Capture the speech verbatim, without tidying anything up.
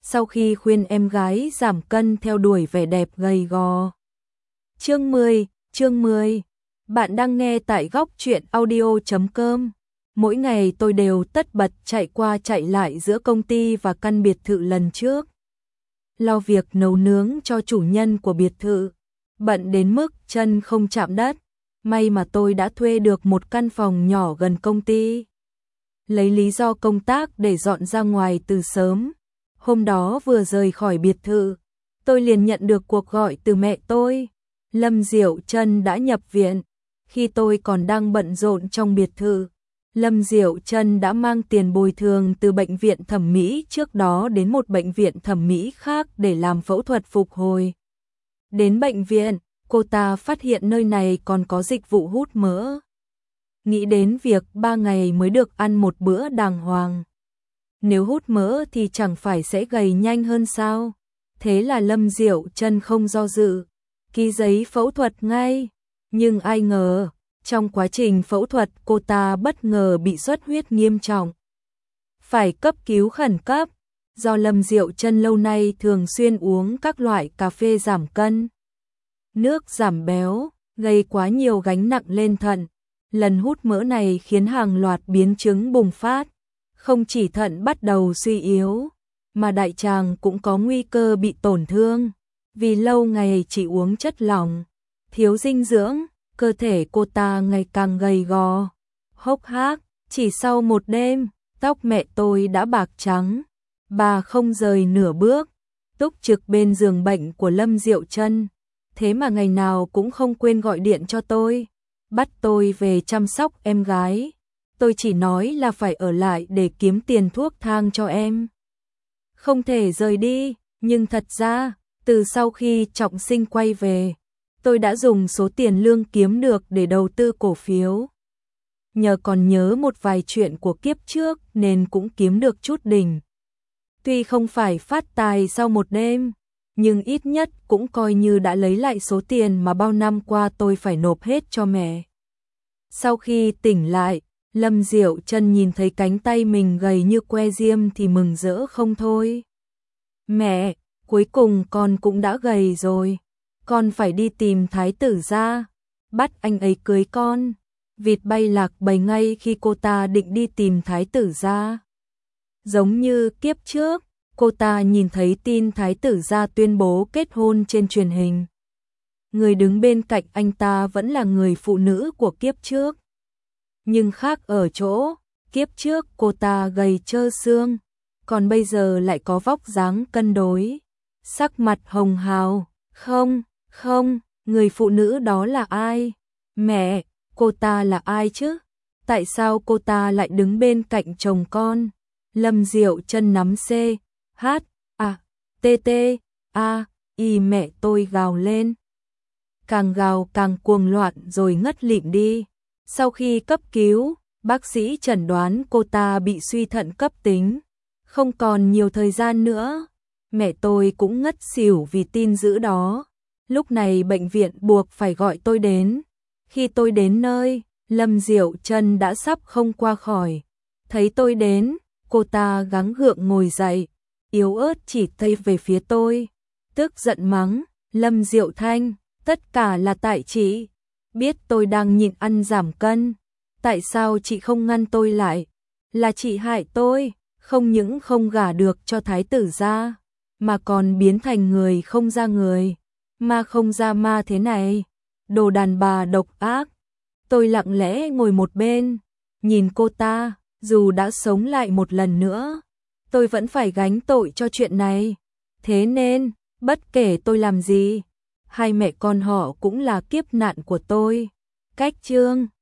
sau khi khuyên em gái giảm cân theo đuổi vẻ đẹp gầy gò. Chương mười, chương mười. Bạn đang nghe tại góc truyện audio chấm com. Mỗi ngày tôi đều tất bật chạy qua chạy lại giữa công ty và căn biệt thự lần trước. Lo việc nấu nướng cho chủ nhân của biệt thự, bận đến mức chân không chạm đất. May mà tôi đã thuê được một căn phòng nhỏ gần công ty. Lấy lý do công tác để dọn ra ngoài từ sớm. Hôm đó vừa rời khỏi biệt thự, tôi liền nhận được cuộc gọi từ mẹ tôi. Lâm Diệu Trân đã nhập viện. Khi tôi còn đang bận rộn trong biệt thự, Lâm Diệu Trân đã mang tiền bồi thường từ bệnh viện thẩm mỹ trước đó đến một bệnh viện thẩm mỹ khác để làm phẫu thuật phục hồi. Đến bệnh viện, cô ta phát hiện nơi này còn có dịch vụ hút mỡ. Nghĩ đến việc ba ngày mới được ăn một bữa đàng hoàng. Nếu hút mỡ thì chẳng phải sẽ gầy nhanh hơn sao? Thế là Lâm Diệu Trân không do dự, ký giấy phẫu thuật ngay. Nhưng ai ngờ, trong quá trình phẫu thuật cô ta bất ngờ bị xuất huyết nghiêm trọng. Phải cấp cứu khẩn cấp, do Lâm Diệu Trân lâu nay thường xuyên uống các loại cà phê giảm cân, nước giảm béo, gây quá nhiều gánh nặng lên thận. Lần hút mỡ này khiến hàng loạt biến chứng bùng phát. Không chỉ thận bắt đầu suy yếu, mà đại tràng cũng có nguy cơ bị tổn thương. Vì lâu ngày chỉ uống chất lỏng, thiếu dinh dưỡng, cơ thể cô ta ngày càng gầy gò, hốc hác. Chỉ sau một đêm, tóc mẹ tôi đã bạc trắng. Bà không rời nửa bước, túc trực bên giường bệnh của Lâm Diệu Trân. Thế mà ngày nào cũng không quên gọi điện cho tôi, bắt tôi về chăm sóc em gái. Tôi chỉ nói là phải ở lại để kiếm tiền thuốc thang cho em, không thể rời đi. Nhưng thật ra, từ sau khi Trọng Sinh quay về, tôi đã dùng số tiền lương kiếm được để đầu tư cổ phiếu. Nhờ còn nhớ một vài chuyện của kiếp trước nên cũng kiếm được chút đỉnh. Tuy không phải phát tài sau một đêm, nhưng ít nhất cũng coi như đã lấy lại số tiền mà bao năm qua tôi phải nộp hết cho mẹ. Sau khi tỉnh lại, Lâm Diệu Trân nhìn thấy cánh tay mình gầy như que diêm thì mừng rỡ không thôi. Mẹ, cuối cùng con cũng đã gầy rồi. Con phải đi tìm thái tử gia, bắt anh ấy cưới con. Vịt bay lạc bầy ngay khi cô ta định đi tìm thái tử gia. Giống như kiếp trước, cô ta nhìn thấy tin thái tử gia tuyên bố kết hôn trên truyền hình. Người đứng bên cạnh anh ta vẫn là người phụ nữ của kiếp trước. Nhưng khác ở chỗ, kiếp trước cô ta gầy trơ xương, còn bây giờ lại có vóc dáng cân đối, sắc mặt hồng hào. Không, không, người phụ nữ đó là ai? Mẹ, cô ta là ai chứ? Tại sao cô ta lại đứng bên cạnh chồng con? Lâm Diệu Trân nắm C, H, A, T, T, A, Y mẹ tôi gào lên. Càng gào càng cuồng loạn rồi ngất lịm đi. Sau khi cấp cứu, bác sĩ chẩn đoán cô ta bị suy thận cấp tính, không còn nhiều thời gian nữa. Mẹ tôi cũng ngất xỉu vì tin dữ đó. Lúc này bệnh viện buộc phải gọi tôi đến. Khi tôi đến nơi, Lâm Diệu Trân đã sắp không qua khỏi. Thấy tôi đến, cô ta gắng gượng ngồi dậy, yếu ớt chỉ tay về phía tôi, tức giận mắng, Lâm Diệu Thanh, tất cả là tại chị. Biết tôi đang nhịn ăn giảm cân, tại sao chị không ngăn tôi lại? Là chị hại tôi, không những không gả được cho thái tử gia, mà còn biến thành người không ra người, ma không ra ma thế này. Đồ đàn bà độc ác. Tôi lặng lẽ ngồi một bên, nhìn cô ta. Dù đã sống lại một lần nữa, tôi vẫn phải gánh tội cho chuyện này. Thế nên, bất kể tôi làm gì, hai mẹ con họ cũng là kiếp nạn của tôi. Cách chương